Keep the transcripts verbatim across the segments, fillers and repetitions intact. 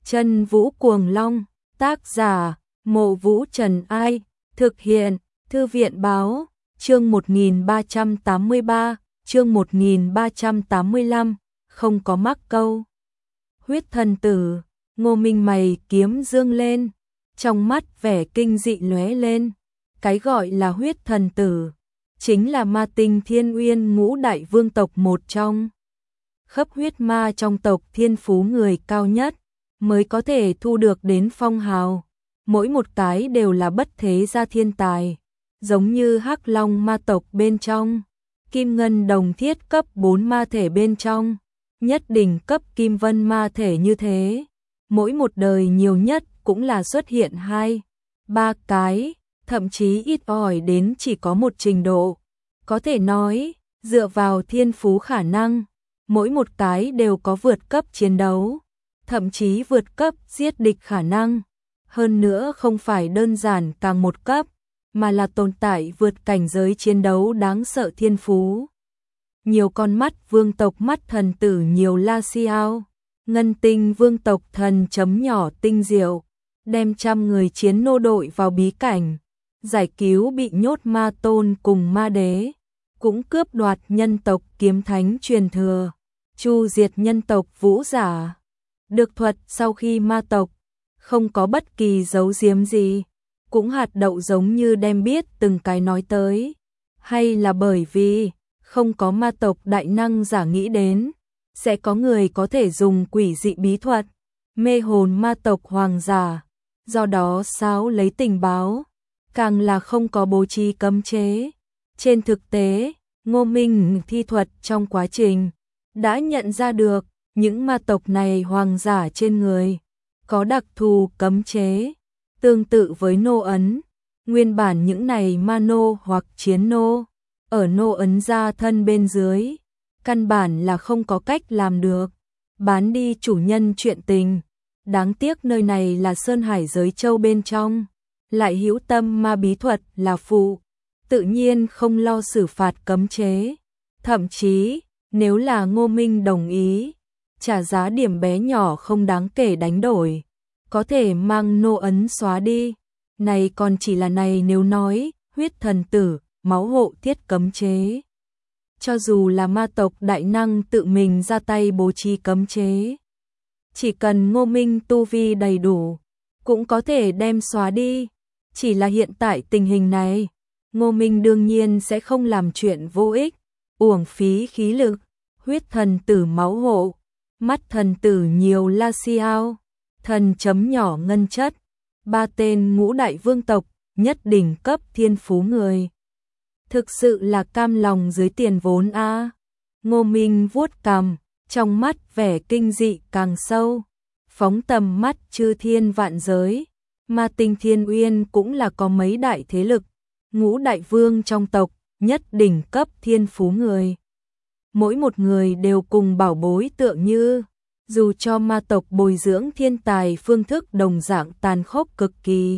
Chân Vũ Cuồng Long, tác giả, Mộ Vũ Trần Ai, thực hiện, Thư viện Báo, chương một nghìn ba trăm tám mươi ba, chương một nghìn ba trăm tám mươi lăm, không có mắc câu. Huyết thần tử, Ngô Minh mày kiếm dương lên, trong mắt vẻ kinh dị lóe lên. Cái gọi là huyết thần tử, chính là ma tinh Thiên Uyên ngũ đại vương tộc một trong. Khắp huyết ma trong tộc thiên phú người cao nhất, mới có thể thu được đến phong hào. Mỗi một cái đều là bất thế gia thiên tài, giống như Hắc Long ma tộc bên trong, Kim Ngân Đồng Thiết cấp bốn ma thể bên trong, nhất đỉnh cấp Kim Vân ma thể như thế. Mỗi một đời nhiều nhất cũng là xuất hiện hai, ba cái, thậm chí ít ỏi đến chỉ có một trình độ. Có thể nói, dựa vào thiên phú khả năng, mỗi một cái đều có vượt cấp chiến đấu, thậm chí vượt cấp giết địch khả năng. Hơn nữa không phải đơn giản càng một cấp, mà là tồn tại vượt cảnh giới chiến đấu đáng sợ thiên phú. Nhiều con mắt vương tộc mắt thần tử nhiều la xiao, ngân tinh vương tộc thần chấm nhỏ tinh diệu, đem trăm người chiến nô đội vào bí cảnh, giải cứu bị nhốt ma tôn cùng ma đế, cũng cướp đoạt nhân tộc kiếm thánh truyền thừa, chu diệt nhân tộc vũ giả. Được thuật sau khi ma tộc không có bất kỳ giấu giếm gì, cũng hạt đậu giống như đem biết từng cái nói tới. Hay là bởi vì không có ma tộc đại năng giả nghĩ đến sẽ có người có thể dùng quỷ dị bí thuật mê hồn ma tộc hoàng giả, do đó sáo lấy tình báo, càng là không có bố trí cấm chế. Trên thực tế, Ngô Minh thi thuật trong quá trình đã nhận ra được những ma tộc này hoàng giả trên người có đặc thù cấm chế, tương tự với nô ấn. Nguyên bản những này ma nô hoặc chiến nô, ở nô ấn ra thân bên dưới, căn bản là không có cách làm được, bán đi chủ nhân chuyện tình. Đáng tiếc nơi này là Sơn Hải giới châu bên trong, lại hữu tâm ma bí thuật là phụ, tự nhiên không lo xử phạt cấm chế. Thậm chí, nếu là Ngô Minh đồng ý, trả giá điểm bé nhỏ không đáng kể đánh đổi, có thể mang nô ấn xóa đi. Này còn chỉ là này nếu nói, huyết thần tử, máu hộ thiết cấm chế. Cho dù là ma tộc đại năng tự mình ra tay bố trí cấm chế, chỉ cần Ngô Minh tu vi đầy đủ, cũng có thể đem xóa đi. Chỉ là hiện tại tình hình này, Ngô Minh đương nhiên sẽ không làm chuyện vô ích, uổng phí khí lực. Huyết thần tử máu hộ, mắt thần tử nhiều la xiao, thần chấm nhỏ ngân chất, ba tên ngũ đại vương tộc, nhất đỉnh cấp thiên phú người. Thực sự là cam lòng dưới tiền vốn a. À. Ngô Minh vuốt cằm, trong mắt vẻ kinh dị càng sâu, phóng tầm mắt chư thiên vạn giới. Ma tinh Thiên Uyên cũng là có mấy đại thế lực, ngũ đại vương trong tộc, nhất đỉnh cấp thiên phú người. Mỗi một người đều cùng bảo bối tựa như, dù cho ma tộc bồi dưỡng thiên tài phương thức đồng dạng tàn khốc cực kỳ.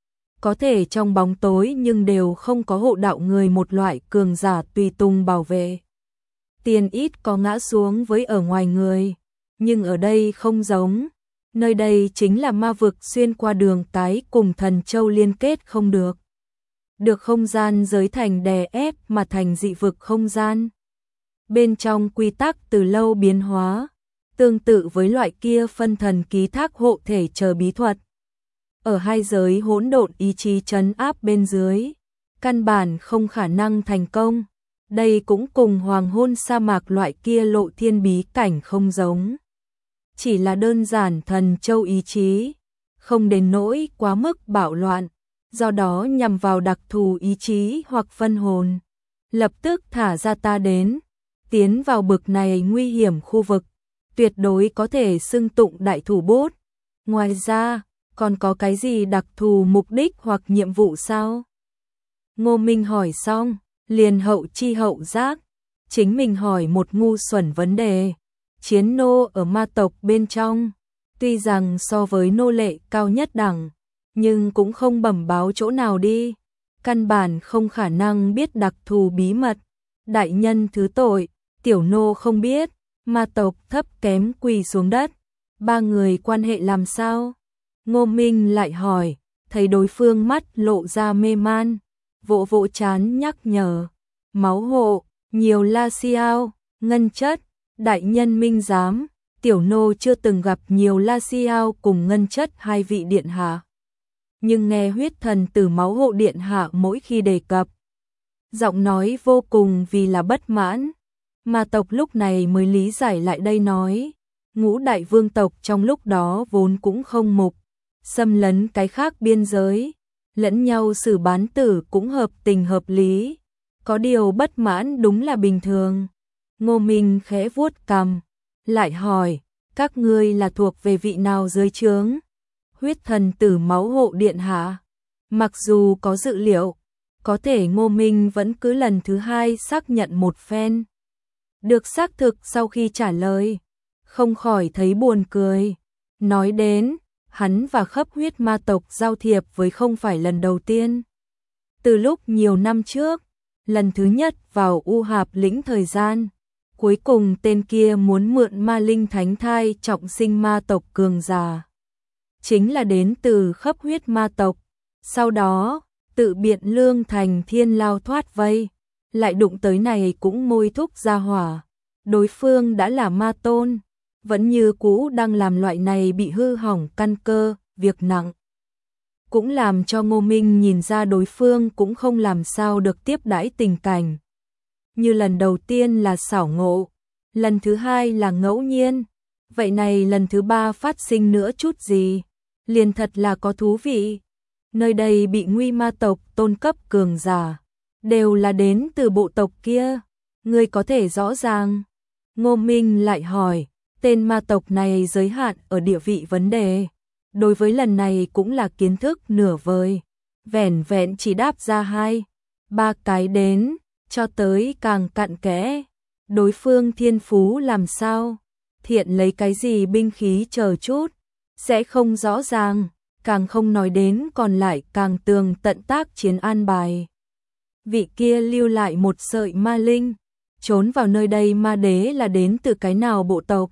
Có thể trong bóng tối nhưng đều không có hộ đạo người một loại cường giả tùy tùng bảo vệ. Tiền ít có ngã xuống với ở ngoài người, nhưng ở đây không giống. Nơi đây chính là ma vực xuyên qua đường cái cùng thần châu liên kết không được. Được không gian giới thành đè ép mà thành dị vực không gian. Bên trong quy tắc từ lâu biến hóa, tương tự với loại kia phân thần ký thác hộ thể chờ bí thuật. Ở hai giới hỗn độn ý chí trấn áp bên dưới, căn bản không khả năng thành công. Đây cũng cùng hoàng hôn sa mạc loại kia lộ thiên bí cảnh không giống. Chỉ là đơn giản thần châu ý chí, không đến nỗi quá mức bạo loạn, do đó nhằm vào đặc thù ý chí hoặc phân hồn, lập tức thả ra ta đến, tiến vào bực này nguy hiểm khu vực, tuyệt đối có thể xưng tụng đại thủ bút. Ngoài ra, còn có cái gì đặc thù mục đích hoặc nhiệm vụ sao? Ngô Minh hỏi xong, liền hậu chi hậu giác, chính mình hỏi một ngu xuẩn vấn đề. Chiến nô ở ma tộc bên trong, tuy rằng so với nô lệ cao nhất đẳng, nhưng cũng không bẩm báo chỗ nào đi, căn bản không khả năng biết đặc thù bí mật. Đại nhân thứ tội, tiểu nô không biết. Ma tộc thấp kém quỳ xuống đất, ba người quan hệ làm sao? Ngô Minh lại hỏi, thấy đối phương mắt lộ ra mê man, vỗ vỗ trán nhắc nhở, máu hộ, nhiều la xiao, ngân chất, đại nhân minh giám, tiểu nô chưa từng gặp nhiều la xiao cùng ngân chất hai vị điện hạ. Nhưng nghe huyết thần tử máu hộ điện hạ mỗi khi đề cập, giọng nói vô cùng vì là bất mãn, mà tộc lúc này mới lý giải lại đây nói, ngũ đại vương tộc trong lúc đó vốn cũng không mục, xâm lấn cái khác biên giới, lẫn nhau xử bán tử cũng hợp tình hợp lý, có điều bất mãn đúng là bình thường. Ngô Minh khẽ vuốt cằm, lại hỏi, các ngươi là thuộc về vị nào dưới trướng? Huyết thần tử máu hộ điện hạ. Mặc dù có dự liệu, có thể Ngô Minh vẫn cứ lần thứ hai xác nhận một phen. Được xác thực sau khi trả lời, không khỏi thấy buồn cười. Nói đến, hắn và khắp huyết ma tộc giao thiệp với không phải lần đầu tiên. Từ lúc nhiều năm trước, lần thứ nhất vào U Hạp lĩnh thời gian, cuối cùng tên kia muốn mượn ma linh thánh thai trọng sinh ma tộc cường giả. Chính là đến từ khắp huyết ma tộc, sau đó, tự biện lương thành thiên lao thoát vây, lại đụng tới này cũng môi thúc ra hỏa. Đối phương đã là ma tôn, vẫn như cũ đang làm loại này bị hư hỏng căn cơ, việc nặng. Cũng làm cho Ngô Minh nhìn ra đối phương cũng không làm sao được tiếp đãi tình cảnh. Như lần đầu tiên là xảo ngộ, lần thứ hai là ngẫu nhiên, vậy này lần thứ ba phát sinh nữa chút gì, liền thật là có thú vị. Nơi đây bị nguy ma tộc tôn cấp cường giả, đều là đến từ bộ tộc kia, ngươi có thể rõ ràng. Ngô Minh lại hỏi, tên ma tộc này giới hạn ở địa vị vấn đề. Đối với lần này cũng là kiến thức nửa vời, vẻn vẹn chỉ đáp ra hai, ba cái đến, cho tới càng cặn kẽ. Đối phương thiên phú làm sao, thiện lấy cái gì binh khí chờ chút, sẽ không rõ ràng, càng không nói đến còn lại càng tường tận tác chiến an bài. Vị kia lưu lại một sợi ma linh, trốn vào nơi đây ma đế là đến từ cái nào bộ tộc?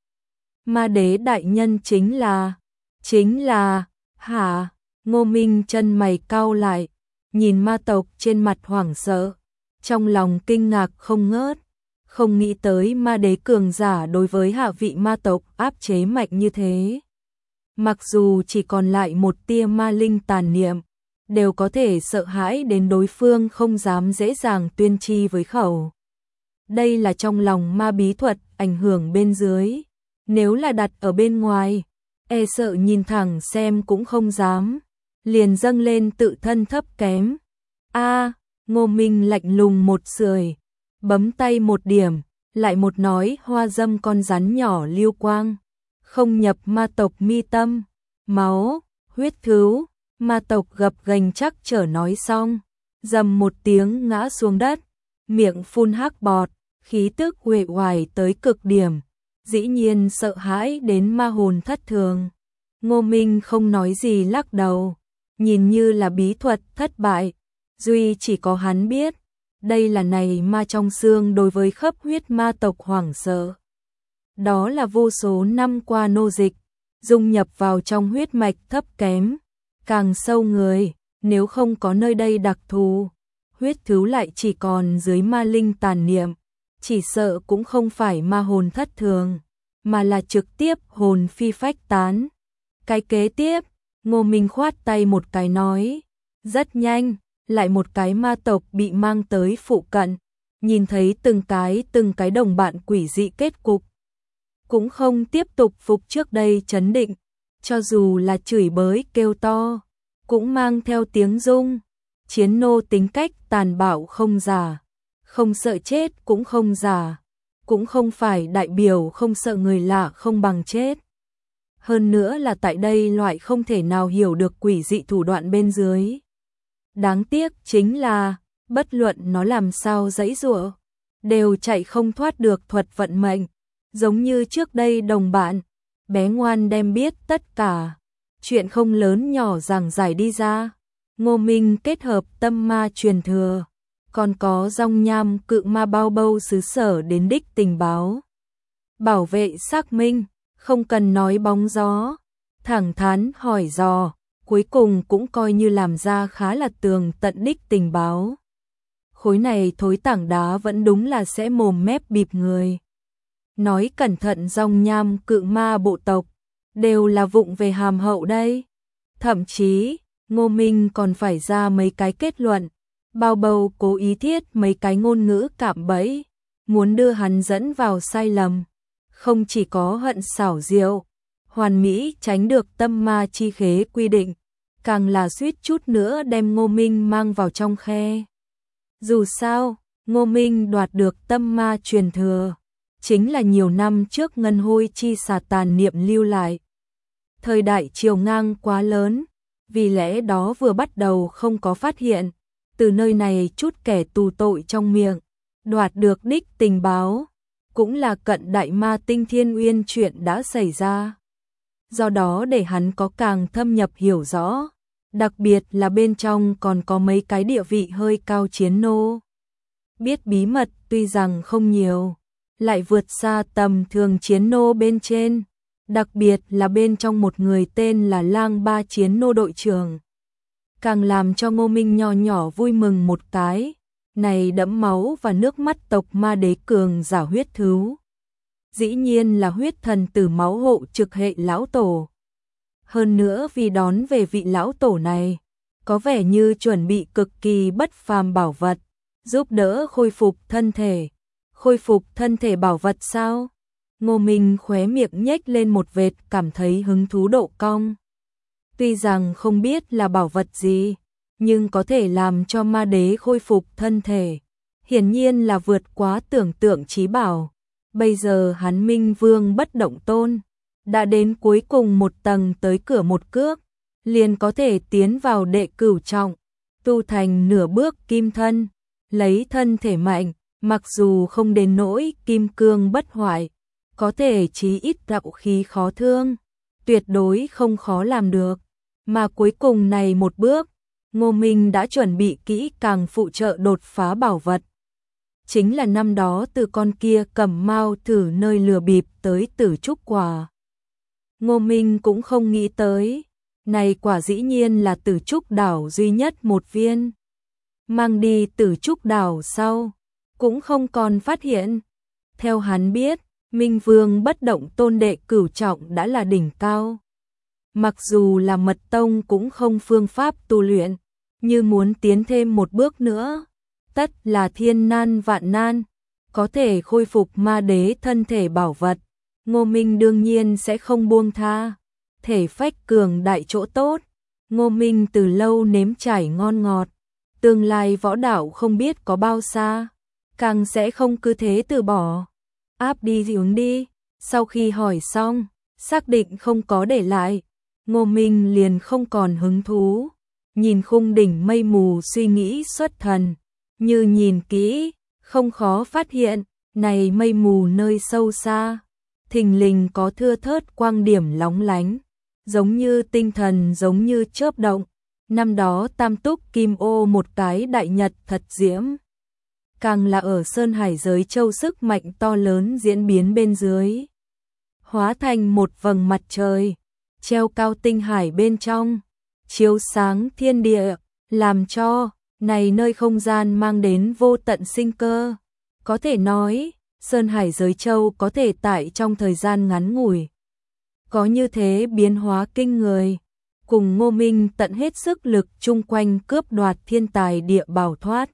Ma đế đại nhân chính là, chính là, hả? Ngô Minh chân mày cau lại, nhìn ma tộc trên mặt hoảng sợ, trong lòng kinh ngạc không ngớt, không nghĩ tới ma đế cường giả đối với hạ vị ma tộc áp chế mạnh như thế. Mặc dù chỉ còn lại một tia ma linh tàn niệm, đều có thể sợ hãi đến đối phương không dám dễ dàng tuyên chi với khẩu. Đây là trong lòng ma bí thuật ảnh hưởng bên dưới, nếu là đặt ở bên ngoài, e sợ nhìn thẳng xem cũng không dám, liền dâng lên tự thân thấp kém. A, Ngô Minh lạnh lùng một sưởi, bấm tay một điểm, lại một nói hoa dâm con rắn nhỏ lưu quang, không nhập ma tộc mi tâm, máu, huyết thứ, ma tộc gập ghềnh chắc trở nói xong, dầm một tiếng ngã xuống đất, miệng phun hắc bọt, khí tức uể oải tới cực điểm, dĩ nhiên sợ hãi đến ma hồn thất thường. Ngô Minh không nói gì lắc đầu, nhìn như là bí thuật thất bại, duy chỉ có hắn biết, đây là này ma trong xương đối với khắp huyết ma tộc hoảng sợ. Đó là vô số năm qua nô dịch, dung nhập vào trong huyết mạch thấp kém, càng sâu người, nếu không có nơi đây đặc thù, huyết thứ lại chỉ còn dưới ma linh tàn niệm, chỉ sợ cũng không phải ma hồn thất thường, mà là trực tiếp hồn phi phách tán. Cái kế tiếp, Ngô Minh khoát tay một cái nói, rất nhanh, lại một cái ma tộc bị mang tới phụ cận, nhìn thấy từng cái từng cái đồng bạn quỷ dị kết cục. Cũng không tiếp tục phục trước đây chấn định, cho dù là chửi bới kêu to, cũng mang theo tiếng rung, chiến nô tính cách tàn bạo không giả, không sợ chết cũng không giả, cũng không phải đại biểu không sợ người lạ không bằng chết. Hơn nữa là tại đây loại không thể nào hiểu được quỷ dị thủ đoạn bên dưới. Đáng tiếc chính là, bất luận nó làm sao giãy giụa, đều chạy không thoát được thuật vận mệnh, giống như trước đây đồng bạn, bé ngoan đem biết tất cả, chuyện không lớn nhỏ giảng giải đi ra. Ngô Minh kết hợp tâm ma truyền thừa, còn có dòng nham cự ma bao bâu xứ sở đến đích tình báo. Bảo vệ xác minh, không cần nói bóng gió, thẳng thắn hỏi dò, cuối cùng cũng coi như làm ra khá là tường tận đích tình báo. Khối này thối tảng đá vẫn đúng là sẽ mồm mép bịp người. Nói cẩn thận dòng nham cự ma bộ tộc, đều là vụng về hàm hậu đây. Thậm chí, Ngô Minh còn phải ra mấy cái kết luận, bao bầu cố ý thiết mấy cái ngôn ngữ cạm bẫy, muốn đưa hắn dẫn vào sai lầm. Không chỉ có hận xảo diệu, hoàn mỹ tránh được tâm ma chi khế quy định, càng là suýt chút nữa đem Ngô Minh mang vào trong khe. Dù sao, Ngô Minh đoạt được tâm ma truyền thừa, chính là nhiều năm trước ngân hôi chi xà tàn niệm lưu lại. Thời đại chiều ngang quá lớn, vì lẽ đó vừa bắt đầu không có phát hiện, từ nơi này chút kẻ tù tội trong miệng, đoạt được đích tình báo, cũng là cận đại ma tinh thiên uyên chuyện đã xảy ra. Do đó để hắn có càng thâm nhập hiểu rõ, đặc biệt là bên trong còn có mấy cái địa vị hơi cao chiến nô. Biết bí mật tuy rằng không nhiều, lại vượt xa tầm thường chiến nô bên trên, đặc biệt là bên trong một người tên là Lang Ba chiến nô đội trưởng. Càng làm cho Ngô Minh nho nhỏ vui mừng một cái, này đẫm máu và nước mắt tộc ma đế cường giả huyết thú. Dĩ nhiên là huyết thần tử máu hộ trực hệ lão tổ. Hơn nữa vì đón về vị lão tổ này, có vẻ như chuẩn bị cực kỳ bất phàm bảo vật, giúp đỡ khôi phục thân thể. Khôi phục thân thể bảo vật sao? Ngô Minh khóe miệng nhếch lên một vệt cảm thấy hứng thú độ cong. Tuy rằng không biết là bảo vật gì, nhưng có thể làm cho ma đế khôi phục thân thể. Hiển nhiên là vượt quá tưởng tượng trí bảo. Bây giờ hắn Minh Vương bất động tôn, đã đến cuối cùng một tầng tới cửa một cước, liền có thể tiến vào đệ cửu trọng, tu thành nửa bước kim thân, lấy thân thể mạnh, mặc dù không đến nỗi kim cương bất hoại, có thể chí ít đạo khí khó thương, tuyệt đối không khó làm được. Mà cuối cùng này một bước, Ngô Minh đã chuẩn bị kỹ càng phụ trợ đột phá bảo vật. Chính là năm đó từ con kia cầm mao thử nơi lừa bịp tới tử trúc quả. Ngô Minh cũng không nghĩ tới, này quả dĩ nhiên là tử trúc đảo duy nhất một viên. Mang đi tử trúc đảo sau, cũng không còn phát hiện. Theo hắn biết, Minh Vương bất động tôn đệ cửu trọng đã là đỉnh cao. Mặc dù là mật tông cũng không phương pháp tu luyện, như muốn tiến thêm một bước nữa, tất là thiên nan vạn nan, có thể khôi phục ma đế thân thể bảo vật. Ngô Minh đương nhiên sẽ không buông tha, thể phách cường đại chỗ tốt. Ngô Minh từ lâu nếm trải ngon ngọt, tương lai võ đạo không biết có bao xa, càng sẽ không cứ thế từ bỏ. Áp đi hướng đi, sau khi hỏi xong, xác định không có để lại, Ngô Minh liền không còn hứng thú, nhìn khung đỉnh mây mù suy nghĩ xuất thần, như nhìn kỹ, không khó phát hiện, này mây mù nơi sâu xa, thình lình có thưa thớt quang điểm lóng lánh, giống như tinh thần giống như chớp động, năm đó tam túc kim ô một cái đại nhật thật diễm. Càng là ở Sơn Hải giới châu sức mạnh to lớn diễn biến bên dưới, hóa thành một vầng mặt trời, treo cao tinh hải bên trong, chiếu sáng thiên địa, làm cho này nơi không gian mang đến vô tận sinh cơ. Có thể nói, Sơn Hải giới châu có thể tại trong thời gian ngắn ngủi có như thế biến hóa kinh người, cùng Ngô Minh tận hết sức lực chung quanh cướp đoạt thiên tài địa bảo thoát.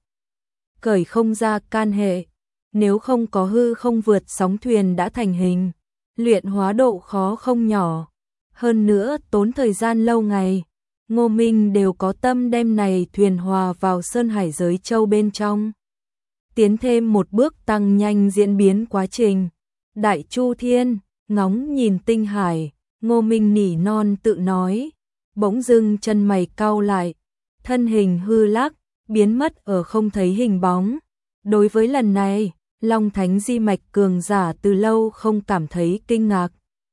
Cởi không ra can hệ, nếu không có hư không vượt sóng thuyền đã thành hình, luyện hóa độ khó không nhỏ, hơn nữa tốn thời gian lâu ngày, Ngô Minh đều có tâm đem này thuyền hòa vào Sơn Hải giới châu bên trong. Tiến thêm một bước tăng nhanh diễn biến quá trình. Đại Chu Thiên, ngóng nhìn tinh hải, Ngô Minh nỉ non tự nói, bỗng dưng chân mày cau lại, thân hình hư lắc, biến mất ở không thấy hình bóng. Đối với lần này, Long Thánh Di Mạch cường giả từ lâu không cảm thấy kinh ngạc.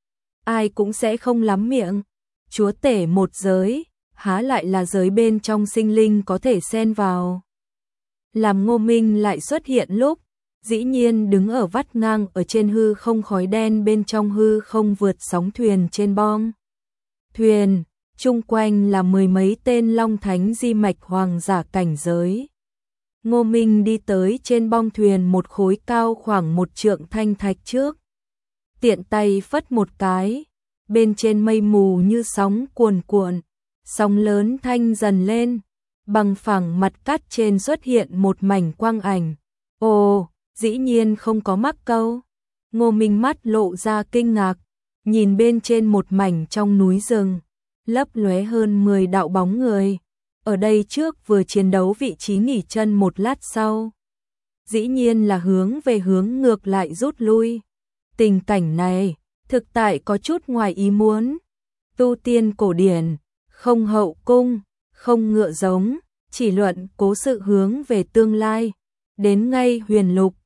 Ai cũng sẽ không lắm miệng, chúa tể một giới, há lại là giới bên trong sinh linh có thể xen vào. Làm Ngô Minh lại xuất hiện lúc, dĩ nhiên đứng ở vắt ngang ở trên hư không, khói đen bên trong hư không vượt sóng thuyền trên bong thuyền, chung quanh là mười mấy tên long thánh di mạch hoàng giả cảnh giới. Ngô Minh đi tới trên bong thuyền một khối cao khoảng một trượng thanh thạch trước, tiện tay phất một cái, bên trên mây mù như sóng cuồn cuộn, sóng lớn thanh dần lên, bằng phẳng mặt cát trên xuất hiện một mảnh quang ảnh. Ồ, dĩ nhiên không có mắc câu. Ngô Minh mắt lộ ra kinh ngạc, nhìn bên trên một mảnh trong núi rừng, lấp lóe hơn mười đạo bóng người. Ở đây trước vừa chiến đấu vị trí nghỉ chân một lát sau, dĩ nhiên là hướng về hướng ngược lại rút lui. Tình cảnh này, thực tại có chút ngoài ý muốn. Tu tiên cổ điển, không hậu cung, không ngựa giống, chỉ luận cố sự hướng về tương lai. Đến ngay huyền lục,